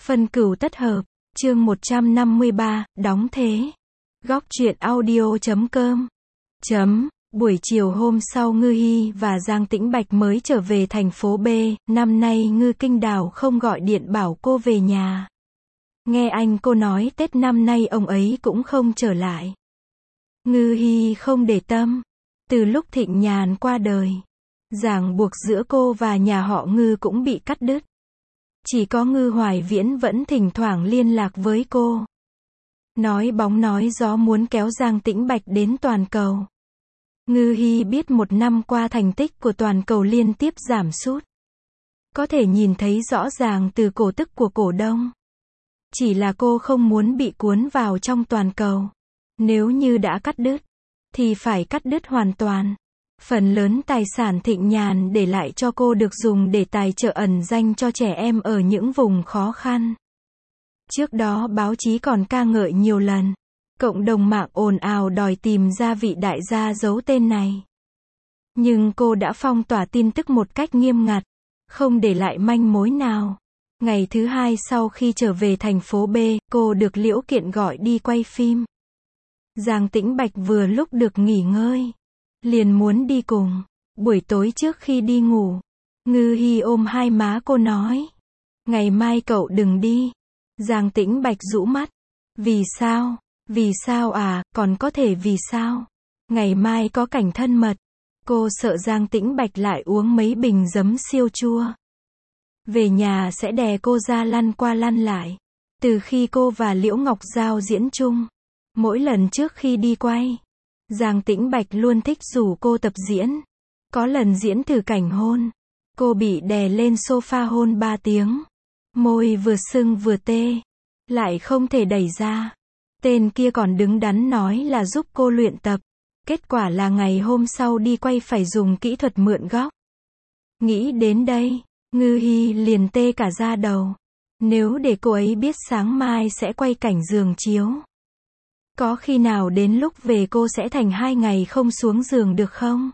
Phân cửu tất hợp, chương 153, đóng thế. Góc truyện audio.com. Buổi chiều hôm sau Ngư Hy và Giang Tĩnh Bạch mới trở về thành phố B, năm nay Ngư Kinh Đào không gọi điện bảo cô về nhà. Nghe anh cô nói Tết năm nay ông ấy cũng không trở lại. Ngư Hy không để tâm. Từ lúc Thịnh Nhàn qua đời, ràng buộc giữa cô và nhà họ Ngư cũng bị cắt đứt. Chỉ có Ngư Hoài Viễn vẫn thỉnh thoảng liên lạc với cô. Nói bóng nói gió muốn kéo Giang Tĩnh Bạch đến toàn cầu. Ngư Hy biết một năm qua thành tích của toàn cầu liên tiếp giảm sút. Có thể nhìn thấy rõ ràng từ cổ tức của cổ đông. Chỉ là cô không muốn bị cuốn vào trong toàn cầu. Nếu như đã cắt đứt, thì phải cắt đứt hoàn toàn. Phần lớn tài sản Thịnh Nhàn để lại cho cô được dùng để tài trợ ẩn danh cho trẻ em ở những vùng khó khăn. Trước đó báo chí còn ca ngợi nhiều lần. Cộng đồng mạng ồn ào đòi tìm ra vị đại gia giấu tên này. Nhưng cô đã phong tỏa tin tức một cách nghiêm ngặt, không để lại manh mối nào. Ngày thứ hai sau khi trở về thành phố B, cô được Liễu Kiện gọi đi quay phim. Giang Tĩnh Bạch vừa lúc được nghỉ ngơi, liền muốn đi cùng. Buổi tối trước khi đi ngủ, Ngư Hy ôm hai má cô nói, ngày mai cậu đừng đi. Giang Tĩnh Bạch rũ mắt. Vì sao? Vì sao à, còn có thể vì sao? Ngày mai có cảnh thân mật. Cô sợ Giang Tĩnh Bạch lại uống mấy bình giấm siêu chua. Về nhà sẽ đè cô ra lăn qua lăn lại. Từ khi cô và Liễu Ngọc Giao diễn chung, mỗi lần trước khi đi quay, Giang Tĩnh Bạch luôn thích rủ cô tập diễn. Có lần diễn thử cảnh hôn, cô bị đè lên sofa hôn 3 tiếng. Môi vừa sưng vừa tê, lại không thể đẩy ra. Tên kia còn đứng đắn nói là giúp cô luyện tập. Kết quả là ngày hôm sau đi quay phải dùng kỹ thuật mượn góc. Nghĩ đến đây, Ngư Hy liền tê cả da đầu. Nếu để cô ấy biết sáng mai sẽ quay cảnh giường chiếu, có khi nào đến lúc về cô sẽ thành 2 ngày không xuống giường được không?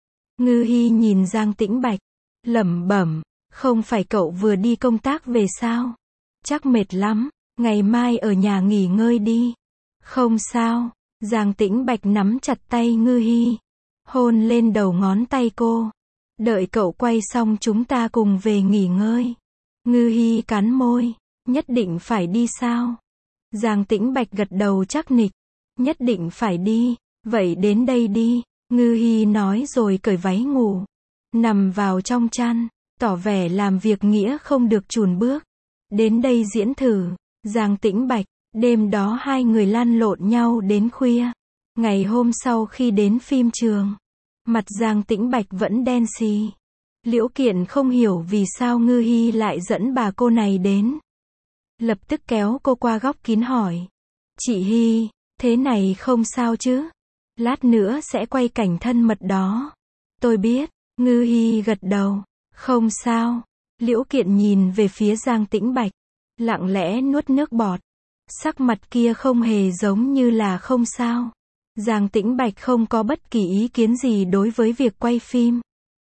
Ngư Hy nhìn Giang Tĩnh Bạch, lẩm bẩm, không phải cậu vừa đi công tác về sao? Chắc mệt lắm, ngày mai ở nhà nghỉ ngơi đi. Không sao. Giang Tĩnh Bạch nắm chặt tay Ngư Hy, hôn lên đầu ngón tay cô. Đợi cậu quay xong chúng ta cùng về nghỉ ngơi. Ngư Hy cắn môi, nhất định phải đi sao? Giang Tĩnh Bạch gật đầu chắc nịch, nhất định phải đi, vậy đến đây đi. Ngư Hy nói rồi cởi váy ngủ, nằm vào trong chăn, tỏ vẻ làm việc nghĩa không được chùn bước. Đến đây diễn thử. Giang Tĩnh Bạch. Đêm đó hai người lăn lộn nhau đến khuya. Ngày hôm sau khi đến phim trường, mặt Giang Tĩnh Bạch vẫn đen xì. Liễu Kiện không hiểu vì sao Ngư Hy lại dẫn bà cô này đến. Lập tức kéo cô qua góc kín hỏi. Chị Hy, thế này không sao chứ? Lát nữa sẽ quay cảnh thân mật đó. Tôi biết. Ngư Hy gật đầu. Không sao. Liễu Kiện nhìn về phía Giang Tĩnh Bạch, lặng lẽ nuốt nước bọt. Sắc mặt kia không hề giống như là không sao. Giang Tĩnh Bạch không có bất kỳ ý kiến gì đối với việc quay phim.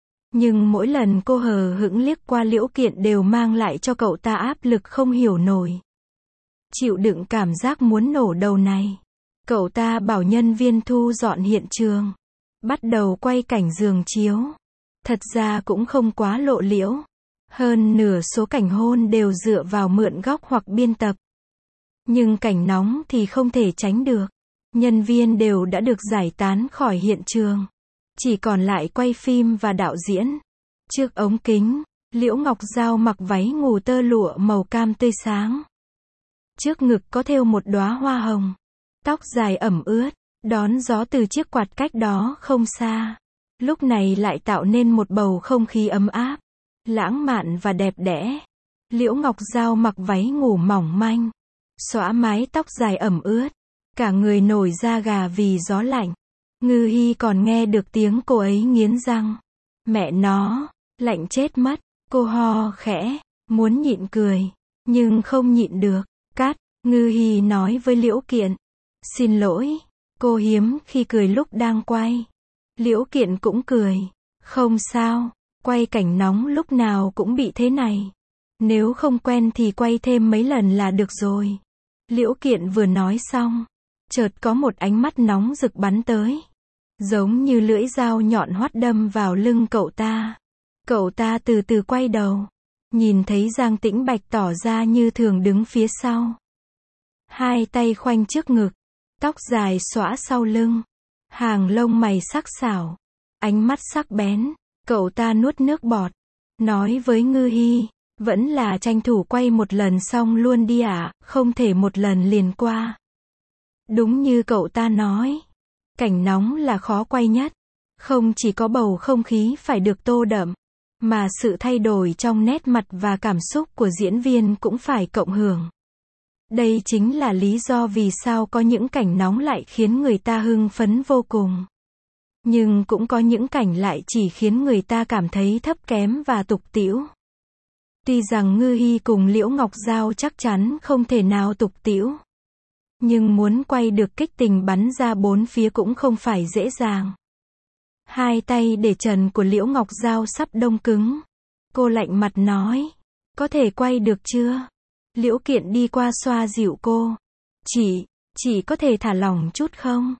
Nhưng mỗi lần cô hờ hững liếc qua Liễu Kiện đều mang lại cho cậu ta áp lực không hiểu nổi. Chịu đựng cảm giác muốn nổ đầu này. Cậu ta bảo nhân viên thu dọn hiện trường, bắt đầu quay cảnh giường chiếu. Thật ra cũng không quá lộ liễu. Hơn nửa số cảnh hôn đều dựa vào mượn góc hoặc biên tập. Nhưng cảnh nóng thì không thể tránh được. Nhân viên đều đã được giải tán khỏi hiện trường. Chỉ còn lại quay phim và đạo diễn. Trước ống kính, Liễu Ngọc Giao mặc váy ngủ tơ lụa màu cam tươi sáng. Trước ngực có thêu một đóa hoa hồng. Tóc dài ẩm ướt, đón gió từ chiếc quạt cách đó không xa. Lúc này lại tạo nên một bầu không khí ấm áp, lãng mạn và đẹp đẽ. Liễu Ngọc Giao mặc váy ngủ mỏng manh, xõa mái tóc dài ẩm ướt, cả người nổi da gà vì gió lạnh. Ngư Hy còn nghe được tiếng cô ấy nghiến răng. Mẹ nó, lạnh chết mất. Cô ho khẽ, muốn nhịn cười, nhưng không nhịn được. Cắt, Ngư Hy nói với Liễu Kiện. Xin lỗi, cô hiếm khi cười lúc đang quay. Liễu Kiện cũng cười. Không sao, quay cảnh nóng lúc nào cũng bị thế này. Nếu không quen thì quay thêm mấy lần là được rồi. Liễu Kiện vừa nói xong, chợt có một ánh mắt nóng rực bắn tới. Giống như lưỡi dao nhọn hoắt đâm vào lưng cậu ta. Cậu ta từ từ quay đầu. Nhìn thấy Giang Tĩnh Bạch tỏ ra như thường đứng phía sau. Hai tay khoanh trước ngực. Tóc dài xõa sau lưng. Hàng lông mày sắc sảo. Ánh mắt sắc bén. Cậu ta nuốt nước bọt. Nói với Ngư Hi. Vẫn là tranh thủ quay một lần xong luôn đi ạ, không thể một lần liền qua. Đúng như cậu ta nói. Cảnh nóng là khó quay nhất. Không chỉ có bầu không khí phải được tô đậm, mà sự thay đổi trong nét mặt và cảm xúc của diễn viên cũng phải cộng hưởng. Đây chính là lý do vì sao có những cảnh nóng lại khiến người ta hưng phấn vô cùng. Nhưng cũng có những cảnh lại chỉ khiến người ta cảm thấy thấp kém và tục tĩu. Tuy rằng Ngư Hi cùng Liễu Ngọc Giao chắc chắn không thể nào tục tĩu. Nhưng muốn quay được kích tình bắn ra bốn phía cũng không phải dễ dàng. Hai tay để trần của Liễu Ngọc Giao sắp đông cứng. Cô lạnh mặt nói. Có thể quay được chưa? Liễu Kiện đi qua xoa dịu cô. Chị có thể thả lỏng chút không?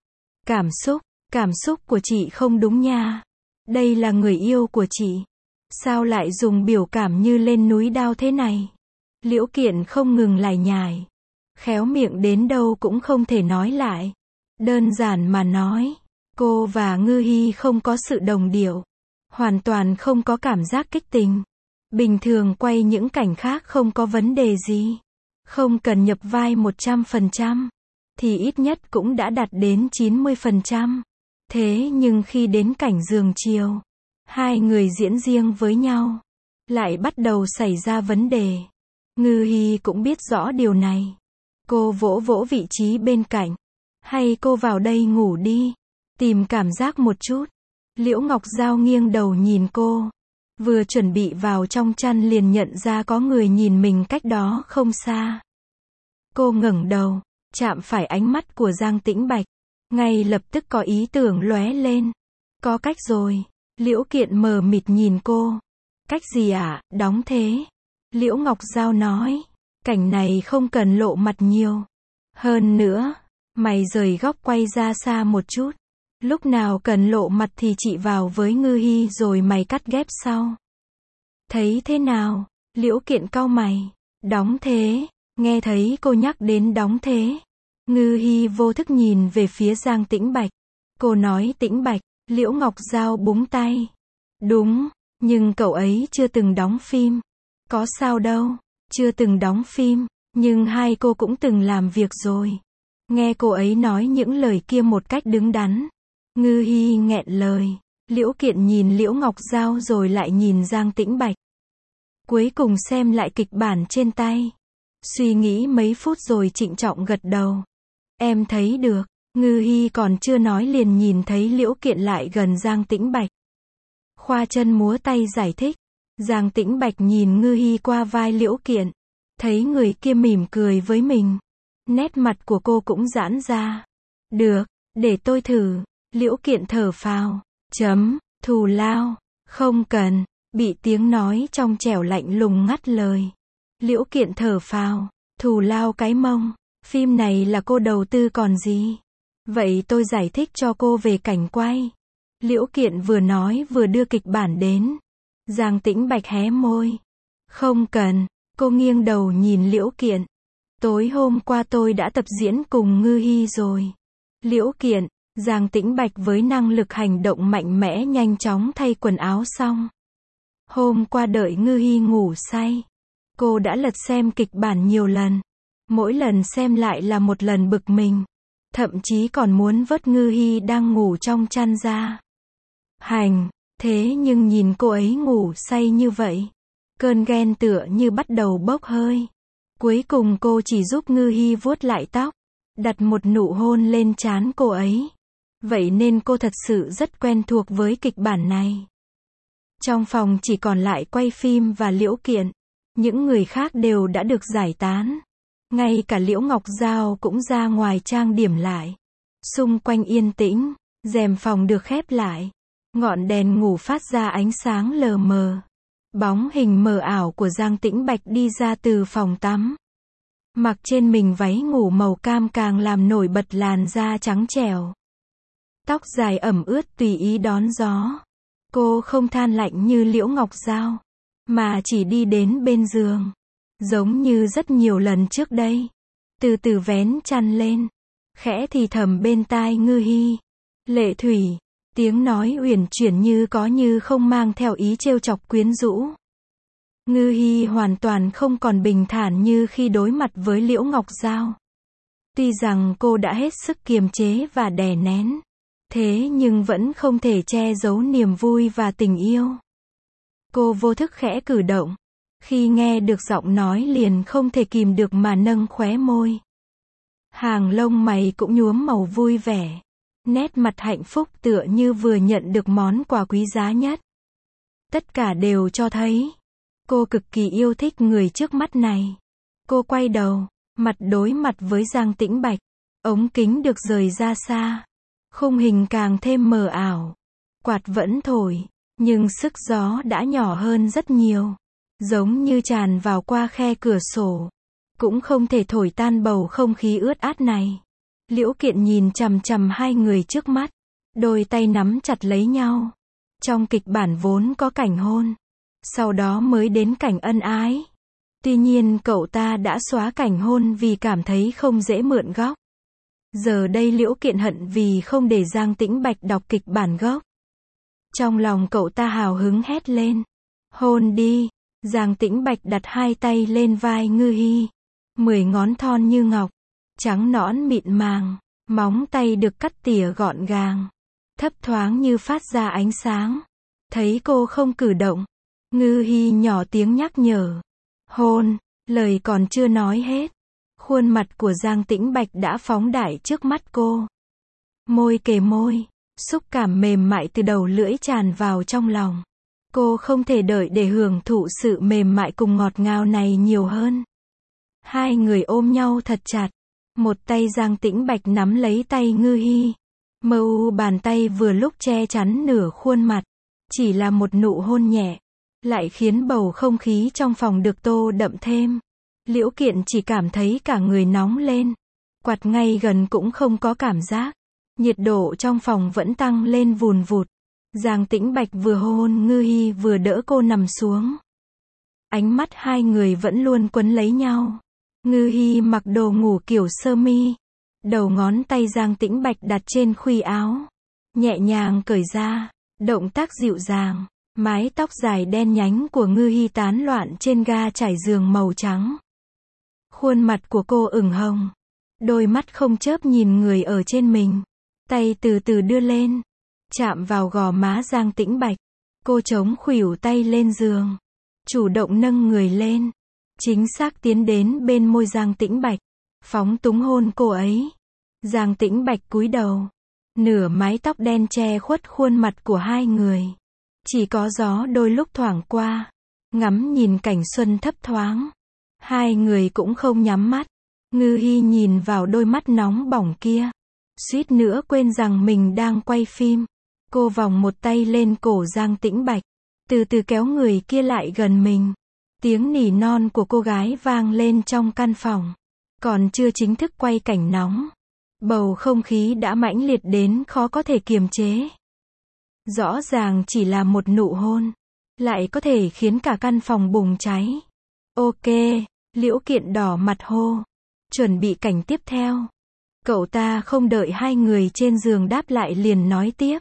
Cảm xúc của chị không đúng nha. Đây là người yêu của chị. Sao lại dùng biểu cảm như lên núi đao thế này? Liễu Kiện không ngừng lải nhải. Khéo miệng đến đâu cũng không thể nói lại. Đơn giản mà nói, cô và Ngư Hi không có sự đồng điệu. Hoàn toàn không có cảm giác kích tình. Bình thường quay những cảnh khác không có vấn đề gì. Không cần nhập vai 100%, thì ít nhất cũng đã đạt đến 90%. Thế nhưng khi đến cảnh giường chiều, hai người diễn riêng với nhau, lại bắt đầu xảy ra vấn đề. Ngư Hi cũng biết rõ điều này. Cô vỗ vỗ vị trí bên cạnh. Hay cô vào đây ngủ đi. Tìm cảm giác một chút. Liễu Ngọc Giao nghiêng đầu nhìn cô. Vừa chuẩn bị vào trong chăn liền nhận ra có người nhìn mình cách đó không xa. Cô ngẩng đầu, chạm phải ánh mắt của Giang Tĩnh Bạch. Ngay lập tức có ý tưởng lóe lên. Có cách rồi. Liễu Kiện mờ mịt nhìn cô. Cách gì ạ? Đóng thế. Liễu Ngọc Giao nói. Cảnh này không cần lộ mặt nhiều. Hơn nữa, mày rời góc quay ra xa một chút. Lúc nào cần lộ mặt thì chị vào với Ngư Hi rồi mày cắt ghép sau. Thấy thế nào? Liễu Kiện cau mày. Đóng thế. Nghe thấy cô nhắc đến đóng thế. Ngư Hi vô thức nhìn về phía Giang Tĩnh Bạch. Cô nói Tĩnh Bạch. Liễu Ngọc Giao búng tay. Đúng, nhưng cậu ấy chưa từng đóng phim. Có sao đâu, chưa từng đóng phim, nhưng hai cô cũng từng làm việc rồi. Nghe cô ấy nói những lời kia một cách đứng đắn. Ngư Hi nghẹn lời. Liễu Kiện nhìn Liễu Ngọc Giao rồi lại nhìn Giang Tĩnh Bạch. Cuối cùng xem lại kịch bản trên tay. Suy nghĩ mấy phút rồi trịnh trọng gật đầu. Em thấy được. Ngư Hi còn chưa nói liền nhìn thấy Liễu Kiện lại gần Giang Tĩnh Bạch. Khoa chân múa tay giải thích. Giang Tĩnh Bạch nhìn Ngư Hi qua vai Liễu Kiện. Thấy người kia mỉm cười với mình. Nét mặt của cô cũng giãn ra. Được, để tôi thử. Liễu Kiện thở phào. Thù lao. Không cần. Bị tiếng nói trong trẻo lạnh lùng ngắt lời. Liễu Kiện thở phào. Thù lao cái mông. Phim này là cô đầu tư còn gì. Vậy tôi giải thích cho cô về cảnh quay. Liễu Kiện vừa nói vừa đưa kịch bản đến. Giang Tĩnh Bạch hé môi. Không cần. Cô nghiêng đầu nhìn Liễu Kiện. Tối hôm qua tôi đã tập diễn cùng Ngư Hi rồi. Liễu Kiện. Giang Tĩnh Bạch với năng lực hành động mạnh mẽ nhanh chóng thay quần áo xong. Hôm qua đợi Ngư Hi ngủ say. Cô đã lật xem kịch bản nhiều lần. Mỗi lần xem lại là một lần bực mình. Thậm chí còn muốn vớt Ngư Hi đang ngủ trong chăn ra. Thế nhưng nhìn cô ấy ngủ say như vậy. Cơn ghen tựa như bắt đầu bốc hơi. Cuối cùng cô chỉ giúp Ngư Hi vuốt lại tóc. Đặt một nụ hôn lên trán cô ấy. Vậy nên cô thật sự rất quen thuộc với kịch bản này. Trong phòng chỉ còn lại quay phim và Liễu Kiện. Những người khác đều đã được giải tán. Ngay cả Liễu Ngọc Giao cũng ra ngoài trang điểm lại. Xung quanh yên tĩnh, rèm phòng được khép lại. Ngọn đèn ngủ phát ra ánh sáng lờ mờ. Bóng hình mờ ảo của Giang Tĩnh Bạch đi ra từ phòng tắm. Mặc trên mình váy ngủ màu cam càng làm nổi bật làn da trắng trẻo. Tóc dài ẩm ướt tùy ý đón gió. Cô không than lạnh như Liễu Ngọc Giao, mà chỉ đi đến bên giường. Giống như rất nhiều lần trước đây. Từ từ vén chăn lên. Khẽ thì thầm bên tai Ngư Hi. Lệ Thủy. Tiếng nói uyển chuyển như có như không mang theo ý trêu chọc quyến rũ. Ngư Hi hoàn toàn không còn bình thản như khi đối mặt với Liễu Ngọc Giao. Tuy rằng cô đã hết sức kiềm chế và đè nén, thế nhưng vẫn không thể che giấu niềm vui và tình yêu. Cô vô thức khẽ cử động. Khi nghe được giọng nói liền không thể kìm được mà nâng khóe môi. Hàng lông mày cũng nhuốm màu vui vẻ. Nét mặt hạnh phúc tựa như vừa nhận được món quà quý giá nhất. Tất cả đều cho thấy cô cực kỳ yêu thích người trước mắt này. Cô quay đầu, mặt đối mặt với Giang Tĩnh Bạch. Ống kính được rời ra xa. Khung hình càng thêm mờ ảo. Quạt vẫn thổi, nhưng sức gió đã nhỏ hơn rất nhiều. Giống như tràn vào qua khe cửa sổ. Cũng không thể thổi tan bầu không khí ướt át này. Liễu Kiện nhìn chằm chằm hai người trước mắt. Đôi tay nắm chặt lấy nhau. Trong kịch bản vốn có cảnh hôn. Sau đó mới đến cảnh ân ái. Tuy nhiên cậu ta đã xóa cảnh hôn vì cảm thấy không dễ mượn góc. Giờ đây Liễu Kiện hận vì không để Giang Tĩnh Bạch đọc kịch bản gốc. Trong lòng cậu ta hào hứng hét lên. Hôn đi. Giang Tĩnh Bạch đặt hai tay lên vai Ngư Hi. 10 ngón thon như ngọc. Trắng nõn mịn màng. Móng tay được cắt tỉa gọn gàng. Thấp thoáng như phát ra ánh sáng. Thấy cô không cử động. Ngư Hi nhỏ tiếng nhắc nhở. Hôn. Lời còn chưa nói hết. Khuôn mặt của Giang Tĩnh Bạch đã phóng đại trước mắt cô. Môi kề môi. Xúc cảm mềm mại từ đầu lưỡi tràn vào trong lòng. Cô không thể đợi để hưởng thụ sự mềm mại cùng ngọt ngào này nhiều hơn. Hai người ôm nhau thật chặt. Một tay Giang Tĩnh Bạch nắm lấy tay Ngư Hi. Mờ u bàn tay vừa lúc che chắn nửa khuôn mặt. Chỉ là một nụ hôn nhẹ. Lại khiến bầu không khí trong phòng được tô đậm thêm. Liễu Kiện chỉ cảm thấy cả người nóng lên. Quạt ngay gần cũng không có cảm giác. Nhiệt độ trong phòng vẫn tăng lên vùn vụt. Giang Tĩnh Bạch vừa hôn Ngư Hi vừa đỡ cô nằm xuống. Ánh mắt hai người vẫn luôn quấn lấy nhau. Ngư Hi mặc đồ ngủ kiểu sơ mi. Đầu ngón tay Giang Tĩnh Bạch đặt trên khuy áo. Nhẹ nhàng cởi ra. Động tác dịu dàng. Mái tóc dài đen nhánh của Ngư Hi tán loạn trên ga trải giường màu trắng. Khuôn mặt của cô ửng hồng. Đôi mắt không chớp nhìn người ở trên mình. Tay từ từ đưa lên. Chạm vào gò má Giang Tĩnh Bạch. Cô chống khuỷu tay lên giường. Chủ động nâng người lên. Chính xác tiến đến bên môi Giang Tĩnh Bạch. Phóng túng hôn cô ấy. Giang Tĩnh Bạch cúi đầu. Nửa mái tóc đen che khuất khuôn mặt của hai người. Chỉ có gió đôi lúc thoảng qua. Ngắm nhìn cảnh xuân thấp thoáng. Hai người cũng không nhắm mắt. Ngư Hi nhìn vào đôi mắt nóng bỏng kia. Suýt nữa quên rằng mình đang quay phim. Cô vòng một tay lên cổ Giang Tĩnh Bạch. Từ từ kéo người kia lại gần mình. Tiếng nỉ non của cô gái vang lên trong căn phòng. Còn chưa chính thức quay cảnh nóng. Bầu không khí đã mãnh liệt đến khó có thể kiềm chế. Rõ ràng chỉ là một nụ hôn. Lại có thể khiến cả căn phòng bùng cháy. Ok. Liễu Kiện đỏ mặt hô. Chuẩn bị cảnh tiếp theo. Cậu ta không đợi hai người trên giường đáp lại liền nói tiếp.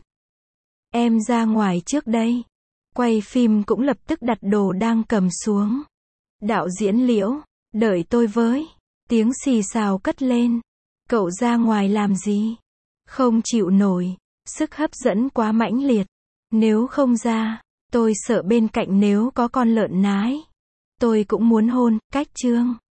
Em ra ngoài trước đây. Quay phim cũng lập tức đặt đồ đang cầm xuống. Đạo diễn Liễu, đợi tôi với. Tiếng xì xào cất lên. Cậu ra ngoài làm gì? Không chịu nổi. Sức hấp dẫn quá mãnh liệt. Nếu không ra, tôi sợ bên cạnh nếu có con lợn nái. Tôi cũng muốn hôn, cách chương.